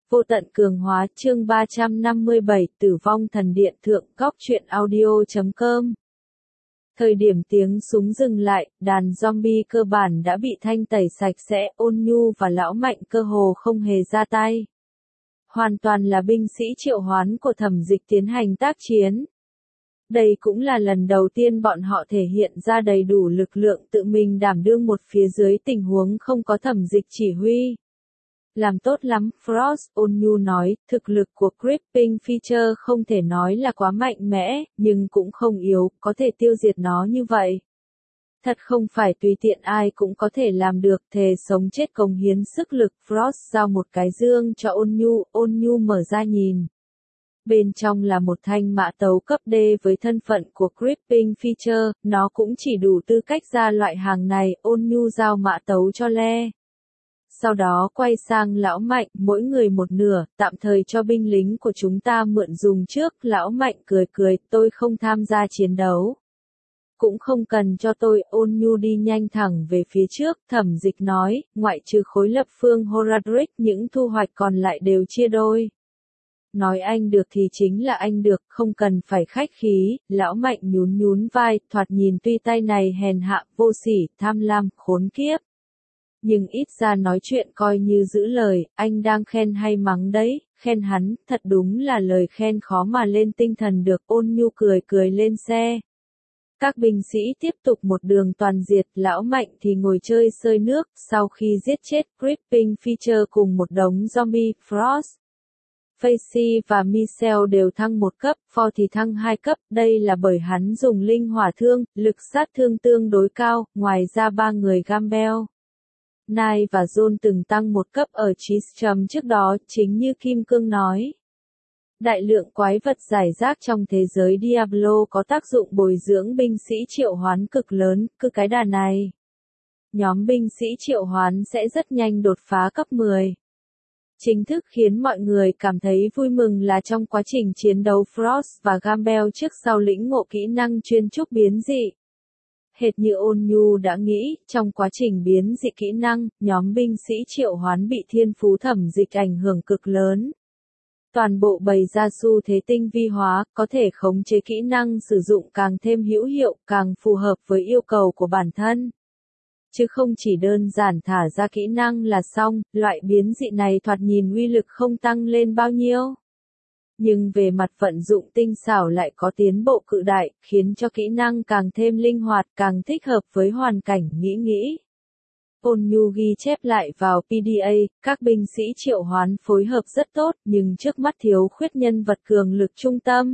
Vô tận cường hóa chương 357 tử vong thần điện thượng góc truyện audio.com. Thời điểm tiếng súng dừng lại, đàn zombie cơ bản đã bị thanh tẩy sạch sẽ, Ôn Nhu và Lão Mạnh cơ hồ không hề ra tay. Hoàn toàn là binh sĩ triệu hoán của Thẩm Dịch tiến hành tác chiến. Đây cũng là lần đầu tiên bọn họ thể hiện ra đầy đủ lực lượng tự mình đảm đương một phía dưới tình huống không có Thẩm Dịch chỉ huy. Làm tốt lắm, Frost, Ôn Nhu nói, thực lực của Gripping Feature không thể nói là quá mạnh mẽ, nhưng cũng không yếu, có thể tiêu diệt nó như vậy. Thật không phải tùy tiện ai cũng có thể làm được, thề sống chết cống hiến sức lực, Frost giao một cái dương cho Ôn Nhu mở ra nhìn. Bên trong là một thanh mã tấu cấp D với thân phận của Gripping Feature, nó cũng chỉ đủ tư cách ra loại hàng này, Ôn Nhu giao mã tấu cho Le. Sau đó quay sang Lão Mạnh, mỗi người một nửa, tạm thời cho binh lính của chúng ta mượn dùng trước, Lão Mạnh cười, tôi không tham gia chiến đấu. Cũng không cần cho tôi, Ôn Nhu đi nhanh thẳng về phía trước, Thẩm Dịch nói, ngoại trừ khối lập phương Horadric những thu hoạch còn lại đều chia đôi. Nói anh được thì chính là anh được, không cần phải khách khí, Lão Mạnh nhún vai, thoạt nhìn tuy tay này hèn hạ, vô sỉ, tham lam, khốn kiếp. Nhưng ít ra nói chuyện coi như giữ lời, anh đang khen hay mắng đấy, khen hắn, thật đúng là lời khen khó mà lên tinh thần được, Ôn Nhu cười lên xe. Các binh sĩ tiếp tục một đường toàn diệt, Lão Mạnh thì ngồi chơi sơi nước, sau khi giết chết Gripping Feature cùng một đống zombie, Frost, Facey và Michelle đều thăng một cấp, For thì thăng 2 cấp, đây là bởi hắn dùng linh hỏa thương, lực sát thương tương đối cao, ngoài ra 3 người Gamble, Nai và John từng tăng một cấp ở Tristram trước đó, chính như Kim Cương nói. Đại lượng quái vật giải rác trong thế giới Diablo có tác dụng bồi dưỡng binh sĩ triệu hoán cực lớn, cứ cái đà này. Nhóm binh sĩ triệu hoán sẽ rất nhanh đột phá cấp 10. Chính thức khiến mọi người cảm thấy vui mừng là trong quá trình chiến đấu Frost và Gamble trước sau lĩnh ngộ kỹ năng chuyên trúc biến dị. Hệt như Ôn Nhu đã nghĩ, trong quá trình biến dị kỹ năng, nhóm binh sĩ triệu hoán bị thiên phú Thẩm Dịch ảnh hưởng cực lớn. Toàn bộ bày ra xu thế tinh vi hóa, có thể khống chế kỹ năng sử dụng càng thêm hữu hiệu, càng phù hợp với yêu cầu của bản thân. Chứ không chỉ đơn giản thả ra kỹ năng là xong, loại biến dị này thoạt nhìn uy lực không tăng lên bao nhiêu. Nhưng về mặt vận dụng tinh xảo lại có tiến bộ cự đại, khiến cho kỹ năng càng thêm linh hoạt, càng thích hợp với hoàn cảnh nghĩ. Ôn Nhu ghi chép lại vào PDA, các binh sĩ triệu hoán phối hợp rất tốt, nhưng trước mắt thiếu khuyết nhân vật cường lực trung tâm.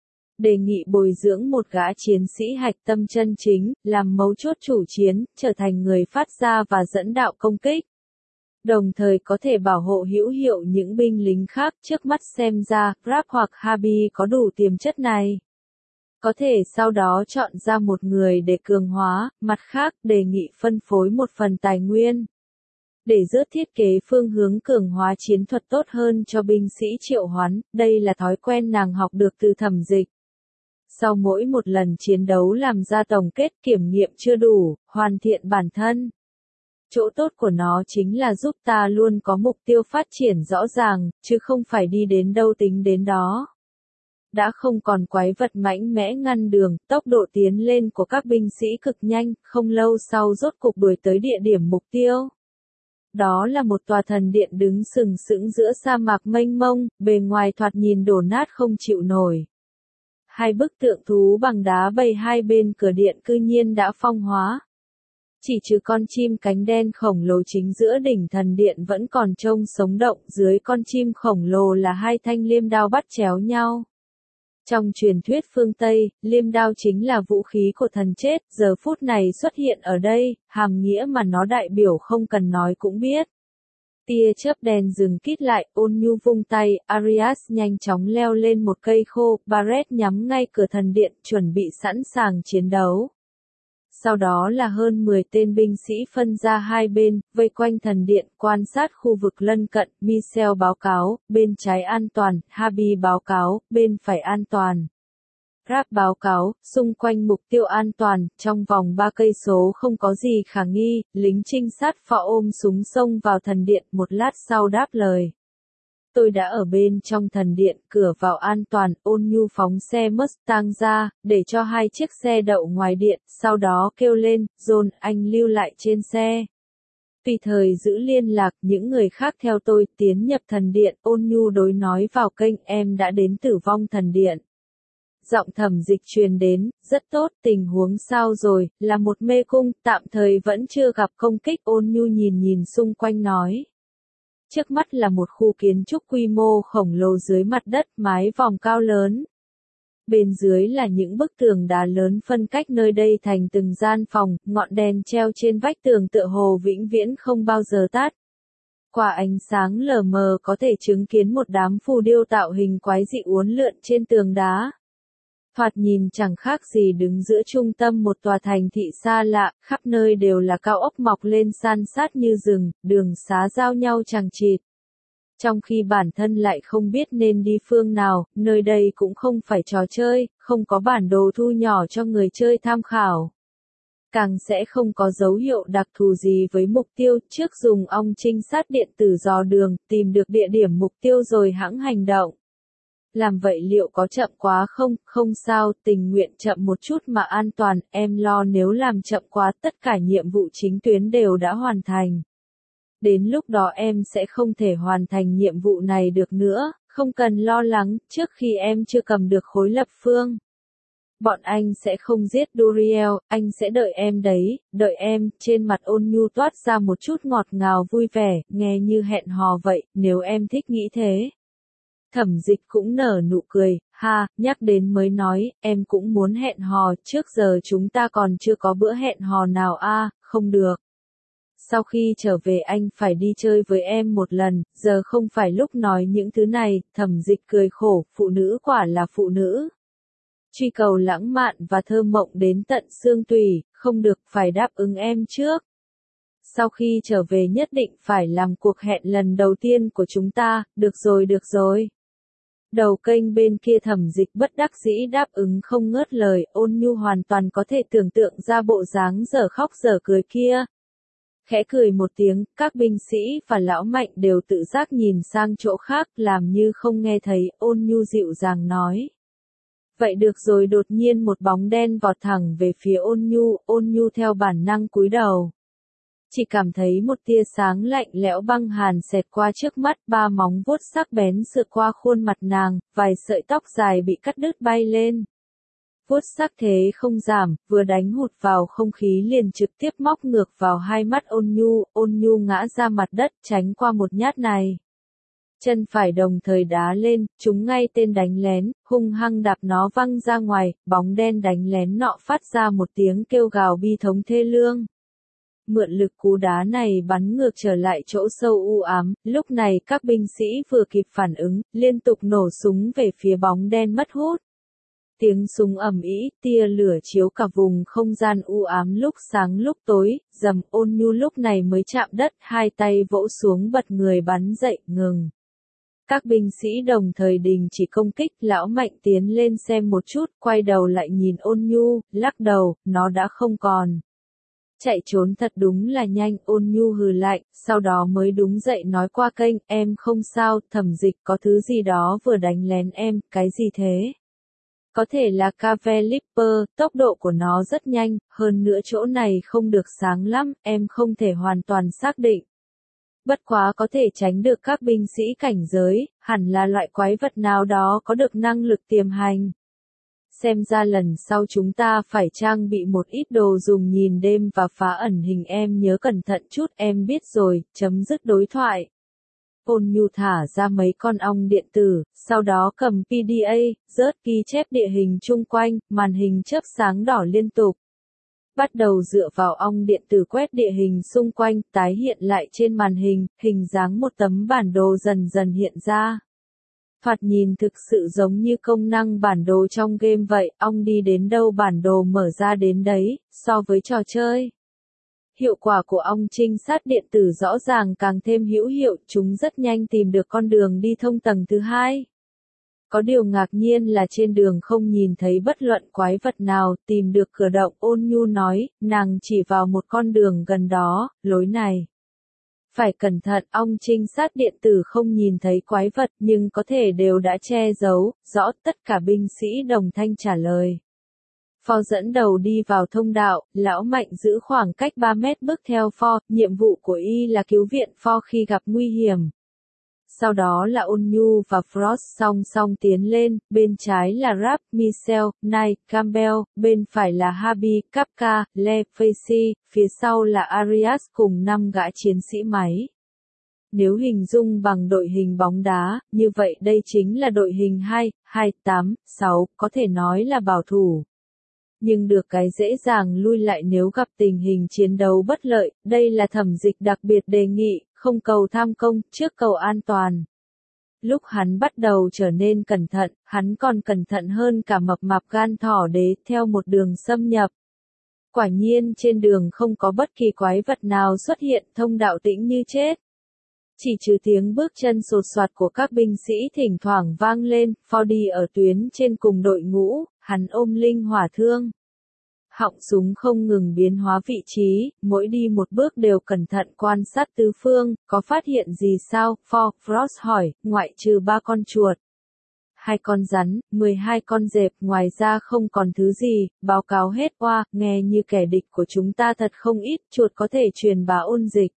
Đề nghị bồi dưỡng một gã chiến sĩ hạch tâm chân chính, làm mấu chốt chủ chiến, trở thành người phát ra và dẫn đạo công kích. Đồng thời có thể bảo hộ hữu hiệu những binh lính khác, trước mắt xem ra, Grab hoặc Habi có đủ tiềm chất này. Có thể sau đó chọn ra một người để cường hóa, mặt khác đề nghị phân phối một phần tài nguyên. Để rớt thiết kế phương hướng cường hóa chiến thuật tốt hơn cho binh sĩ triệu hoán, đây là thói quen nàng học được từ Thẩm Dịch. Sau mỗi một lần chiến đấu làm ra tổng kết kiểm nghiệm chưa đủ, hoàn thiện bản thân. Chỗ tốt của nó chính là giúp ta luôn có mục tiêu phát triển rõ ràng, chứ không phải đi đến đâu tính đến đó. Đã không còn quái vật mạnh mẽ ngăn đường, tốc độ tiến lên của các binh sĩ cực nhanh, không lâu sau rốt cục đuổi tới địa điểm mục tiêu. Đó là một tòa thần điện đứng sừng sững giữa sa mạc mênh mông, bề ngoài thoạt nhìn đổ nát không chịu nổi. Hai bức tượng thú bằng đá bày hai bên cửa điện cư nhiên đã phong hóa. Chỉ trừ con chim cánh đen khổng lồ chính giữa đỉnh thần điện vẫn còn trông sống động, dưới con chim khổng lồ là hai thanh liêm đao bắt chéo nhau. Trong truyền thuyết phương Tây, liêm đao chính là vũ khí của thần chết, giờ phút này xuất hiện ở đây, hàm nghĩa mà nó đại biểu không cần nói cũng biết. Tia chớp đen dừng kít lại, Ôn Nhu vung tay, Arias nhanh chóng leo lên một cây khô, Barret nhắm ngay cửa thần điện, chuẩn bị sẵn sàng chiến đấu. Sau đó là hơn 10 tên binh sĩ phân ra hai bên, vây quanh thần điện, quan sát khu vực lân cận, Michelle báo cáo, bên trái an toàn, Habi báo cáo, bên phải an toàn. Grab báo cáo, xung quanh mục tiêu an toàn, trong vòng 3 cây số không có gì khả nghi, lính trinh sát phò ôm súng xông vào thần điện, một lát sau đáp lời. tôi đã ở bên trong thần điện, cửa vào an toàn, Ôn Nhu phóng xe Mustang ra, để cho 2 chiếc xe đậu ngoài điện, sau đó kêu lên, John, anh lưu lại trên xe. Tùy thời giữ liên lạc, những người khác theo tôi, tiến nhập thần điện, Ôn Nhu đối nói vào kênh, em đã đến Tử Vong Thần Điện. Giọng Thẩm Dịch truyền đến, rất tốt, tình huống sao rồi, là một mê cung, tạm thời vẫn chưa gặp công kích, Ôn Nhu nhìn xung quanh nói. Trước mắt là một khu kiến trúc quy mô khổng lồ dưới mặt đất, mái vòm cao lớn. Bên dưới là những bức tường đá lớn phân cách nơi đây thành từng gian phòng, ngọn đèn treo trên vách tường tựa hồ vĩnh viễn không bao giờ tắt. Qua ánh sáng lờ mờ có thể chứng kiến một đám phù điêu tạo hình quái dị uốn lượn trên tường đá. Thoạt nhìn chẳng khác gì đứng giữa trung tâm một tòa thành thị xa lạ, khắp nơi đều là cao ốc mọc lên san sát như rừng, đường xá giao nhau chằng chịt. Trong khi bản thân lại không biết nên đi phương nào, nơi đây cũng không phải trò chơi, không có bản đồ thu nhỏ cho người chơi tham khảo. Càng sẽ không có dấu hiệu đặc thù gì với mục tiêu, trước dùng ong trinh sát điện tử dò đường, tìm được địa điểm mục tiêu rồi hẵng hành động. Làm vậy liệu có chậm quá không? Không sao, tình nguyện chậm một chút mà an toàn, em lo nếu làm chậm quá tất cả nhiệm vụ chính tuyến đều đã hoàn thành. Đến lúc đó em sẽ không thể hoàn thành nhiệm vụ này được nữa, không cần lo lắng, trước khi em chưa cầm được khối lập phương. Bọn anh sẽ không giết Duriel, anh sẽ đợi em đấy, đợi em, trên mặt Ôn Nhu toát ra một chút ngọt ngào vui vẻ, nghe như hẹn hò vậy, nếu em thích nghĩ thế. Thẩm Dịch cũng nở nụ cười, ha, nhắc đến mới nói, em cũng muốn hẹn hò, trước giờ chúng ta còn chưa có bữa hẹn hò nào a, không được. Sau khi trở về anh phải đi chơi với em một lần, giờ không phải lúc nói những thứ này, Thẩm Dịch cười khổ, phụ nữ quả là phụ nữ. Truy cầu lãng mạn và thơ mộng đến tận xương tủy, không được phải đáp ứng em trước. Sau khi trở về nhất định phải làm cuộc hẹn lần đầu tiên của chúng ta, được rồi. Đầu kênh bên kia Thẩm Dịch bất đắc dĩ đáp ứng không ngớt lời, Ôn Nhu hoàn toàn có thể tưởng tượng ra bộ dáng dở khóc dở cười kia. Khẽ cười một tiếng, các binh sĩ và lão Mạnh đều tự giác nhìn sang chỗ khác, làm như không nghe thấy, Ôn Nhu dịu dàng nói. Vậy được rồi, đột nhiên một bóng đen vọt thẳng về phía Ôn Nhu theo bản năng cúi đầu. Chỉ cảm thấy một tia sáng lạnh lẽo băng hàn xẹt qua trước mắt, 3 móng vuốt sắc bén sượt qua khuôn mặt nàng, vài sợi tóc dài bị cắt đứt bay lên. Vuốt sắc thế không giảm, vừa đánh hụt vào không khí liền trực tiếp móc ngược vào hai mắt Ôn Nhu ngã ra mặt đất, tránh qua một nhát này. Chân phải đồng thời đá lên, trúng ngay tên đánh lén, hung hăng đạp nó văng ra ngoài, bóng đen đánh lén nọ phát ra một tiếng kêu gào bi thống thê lương. Mượn lực cú đá này bắn ngược trở lại chỗ sâu u ám, lúc này các binh sĩ vừa kịp phản ứng, liên tục nổ súng về phía bóng đen mất hút. Tiếng súng ầm ĩ, tia lửa chiếu cả vùng không gian u ám lúc sáng lúc tối, rầm, Ôn Nhu lúc này mới chạm đất, hai tay vỗ xuống bật người bắn dậy, ngừng. Các binh sĩ đồng thời đình chỉ công kích, lão Mạnh tiến lên xem một chút, quay đầu lại nhìn Ôn Nhu, lắc đầu, nó đã không còn. Chạy trốn thật đúng là nhanh, Ôn Nhu hừ lạnh, sau đó mới đúng dậy nói qua kênh, em không sao, Thẩm Dịch có thứ gì đó vừa đánh lén em, cái gì thế? Có thể là Cavelipper, tốc độ của nó rất nhanh, hơn nữa chỗ này không được sáng lắm, em không thể hoàn toàn xác định. Bất quá có thể tránh được các binh sĩ cảnh giới, hẳn là loại quái vật nào đó có được năng lực tiềm hành. Xem ra lần sau chúng ta phải trang bị một ít đồ dùng nhìn đêm và phá ẩn hình, em nhớ cẩn thận chút, em biết rồi, chấm dứt đối thoại. Ôn Nhu thả ra mấy con ong điện tử, sau đó cầm PDA, rớt ghi chép địa hình chung quanh, màn hình chớp sáng đỏ liên tục. Bắt đầu dựa vào ong điện tử quét địa hình xung quanh, tái hiện lại trên màn hình, hình dáng một tấm bản đồ dần dần hiện ra. Thoạt nhìn thực sự giống như công năng bản đồ trong game vậy, ong đi đến đâu bản đồ mở ra đến đấy, so với trò chơi. Hiệu quả của ong trinh sát điện tử rõ ràng càng thêm hữu hiệu, chúng rất nhanh tìm được con đường đi thông tầng thứ 2. Có điều ngạc nhiên là trên đường không nhìn thấy bất luận quái vật nào, tìm được cửa động, Ôn Nhu nói, nàng chỉ vào một con đường gần đó, lối này. Phải cẩn thận, ong trinh sát điện tử không nhìn thấy quái vật nhưng có thể đều đã che giấu, rõ tất cả binh sĩ đồng thanh trả lời. Phò dẫn đầu đi vào thông đạo, lão Mạnh giữ khoảng cách 3 mét bước theo Phò, nhiệm vụ của y là cứu viện Phò khi gặp nguy hiểm. Sau đó là Ôn Nhu và Frost song song tiến lên, bên trái là Rap, Michelle, Knight, Campbell, bên phải là Habi, Kapka, Le Facey, phía sau là Arias cùng 5 gã chiến sĩ máy. Nếu hình dung bằng đội hình bóng đá, như vậy đây chính là đội hình 2-2-8-6, có thể nói là bảo thủ. Nhưng được cái dễ dàng lui lại nếu gặp tình hình chiến đấu bất lợi, đây là Thẩm Dịch đặc biệt đề nghị, không cầu tham công, trước cầu an toàn. Lúc hắn bắt đầu trở nên cẩn thận, hắn còn cẩn thận hơn cả mập mạp gan thỏ đế theo một đường xâm nhập. Quả nhiên trên đường không có bất kỳ quái vật nào xuất hiện, thông đạo tĩnh như chết. Chỉ trừ tiếng bước chân sột soạt của các binh sĩ thỉnh thoảng vang lên, Fordy ở tuyến trên cùng đội ngũ, hắn ôm linh hỏa thương. Họng súng không ngừng biến hóa vị trí, mỗi đi một bước đều cẩn thận quan sát tứ phương, có phát hiện gì sao? Frost hỏi, ngoại trừ 3 con chuột, 2 con rắn, 12 con dẹp, ngoài ra không còn thứ gì, báo cáo hết qua, nghe như kẻ địch của chúng ta thật không ít, chuột có thể truyền bá ôn dịch.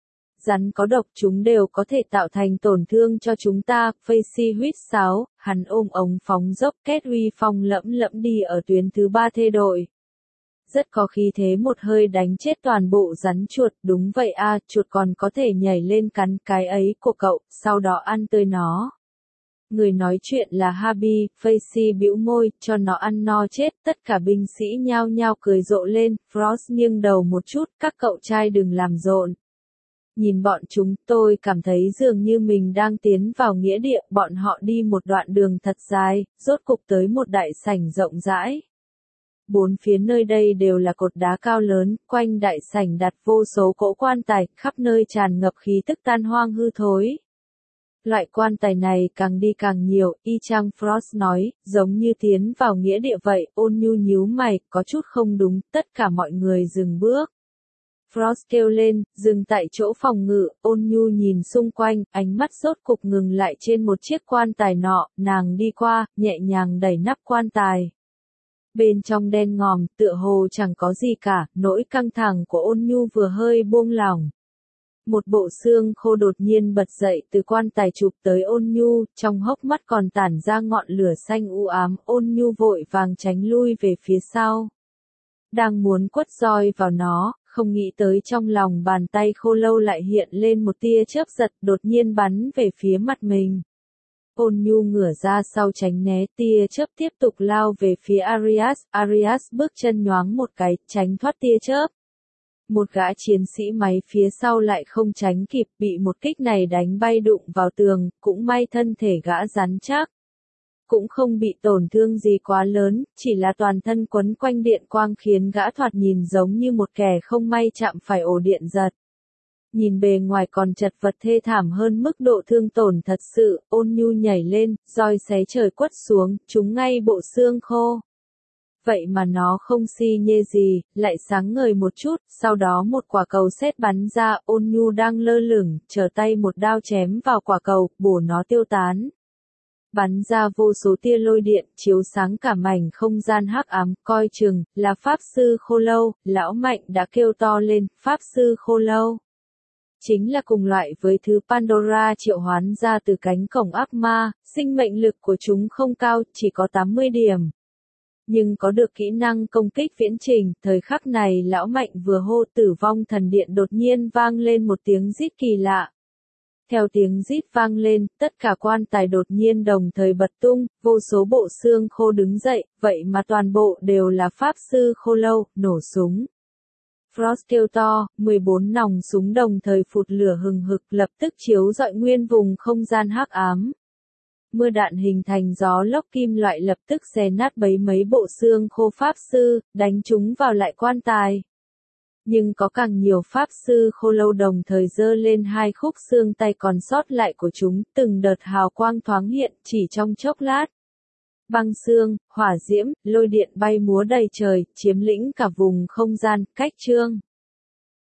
Rắn có độc chúng đều có thể tạo thành tổn thương cho chúng ta, Facey huýt sáo, hắn ôm ống phóng dốc kết uy phong lẫm lẫm đi ở tuyến thứ 3 thê đội. Rất có khí thế một hơi đánh chết toàn bộ rắn chuột, đúng vậy a, chuột còn có thể nhảy lên cắn cái ấy của cậu, sau đó ăn tươi nó. Người nói chuyện là Habi, Facey bĩu môi, cho nó ăn no chết, tất cả binh sĩ nhao nhao cười rộ lên, Frost nghiêng đầu một chút, các cậu trai đừng làm rộn. Nhìn bọn chúng, tôi cảm thấy dường như mình đang tiến vào nghĩa địa, bọn họ đi một đoạn đường thật dài, rốt cục tới một đại sảnh rộng rãi. 4 phía nơi đây đều là cột đá cao lớn, quanh đại sảnh đặt vô số cỗ quan tài, khắp nơi tràn ngập khí tức tan hoang hư thối. Loại quan tài này càng đi càng nhiều, y chang Frost nói, giống như tiến vào nghĩa địa vậy, Ôn Nhu nhíu mày, có chút không đúng, tất cả mọi người dừng bước. Frost kêu lên, dừng tại chỗ phòng ngự, Ôn Nhu nhìn xung quanh, ánh mắt rốt cục ngừng lại trên một chiếc quan tài nọ, nàng đi qua, nhẹ nhàng đẩy nắp quan tài. Bên trong đen ngòm, tựa hồ chẳng có gì cả, nỗi căng thẳng của Ôn Nhu vừa hơi buông lỏng. Một bộ xương khô đột nhiên bật dậy từ quan tài chụp tới Ôn Nhu, trong hốc mắt còn tản ra ngọn lửa xanh u ám, Ôn Nhu vội vàng tránh lui về phía sau. Đang muốn quất roi vào nó, không nghĩ tới trong lòng bàn tay khô lâu lại hiện lên một tia chớp giật đột nhiên bắn về phía mặt mình. Ôn Nhu ngửa ra sau tránh né, tia chớp tiếp tục lao về phía Arias, Arias bước chân nhoáng một cái, tránh thoát tia chớp. Một gã chiến sĩ máy phía sau lại không tránh kịp, bị một kích này đánh bay đụng vào tường, cũng may thân thể gã rắn chắc. Cũng không bị tổn thương gì quá lớn, chỉ là toàn thân quấn quanh điện quang khiến gã thoạt nhìn giống như một kẻ không may chạm phải ổ điện giật. Nhìn bề ngoài còn chật vật thê thảm hơn mức độ thương tổn thật sự, Ôn Nhu nhảy lên, roi xé trời quất xuống, trúng ngay bộ xương khô. Vậy mà nó không si nhê gì, lại sáng ngời một chút, sau đó một quả cầu sét bắn ra, Ôn Nhu đang lơ lửng, trở tay một đao chém vào quả cầu, bổ nó tiêu tán. Bắn ra vô số tia lôi điện, chiếu sáng cả mảnh không gian hắc ám, coi chừng, là Pháp Sư Khô Lâu, lão Mạnh đã kêu to lên, Pháp Sư Khô Lâu. Chính là cùng loại với thứ Pandora triệu hoán ra từ cánh cổng ác ma, sinh mệnh lực của chúng không cao, chỉ có 80 điểm. Nhưng có được kỹ năng công kích viễn trình, thời khắc này lão Mạnh vừa hô Tử Vong Thần Điện đột nhiên vang lên một tiếng rít kỳ lạ. Theo tiếng rít vang lên, tất cả quan tài đột nhiên đồng thời bật tung, vô số bộ xương khô đứng dậy, vậy mà toàn bộ đều là Pháp Sư Khô Lâu, nổ súng. Frost kêu to, 14 nòng súng đồng thời phụt lửa hừng hực lập tức chiếu rọi nguyên vùng không gian hắc ám. Mưa đạn hình thành gió lốc kim loại lập tức xé nát bấy mấy bộ xương khô Pháp Sư, đánh chúng vào lại quan tài. Nhưng có càng nhiều Pháp Sư Khô Lâu đồng thời giơ lên 2 khúc xương tay còn sót lại của chúng, từng đợt hào quang thoáng hiện chỉ trong chốc lát. Băng xương, hỏa diễm, lôi điện bay múa đầy trời, chiếm lĩnh cả vùng không gian, cách chương.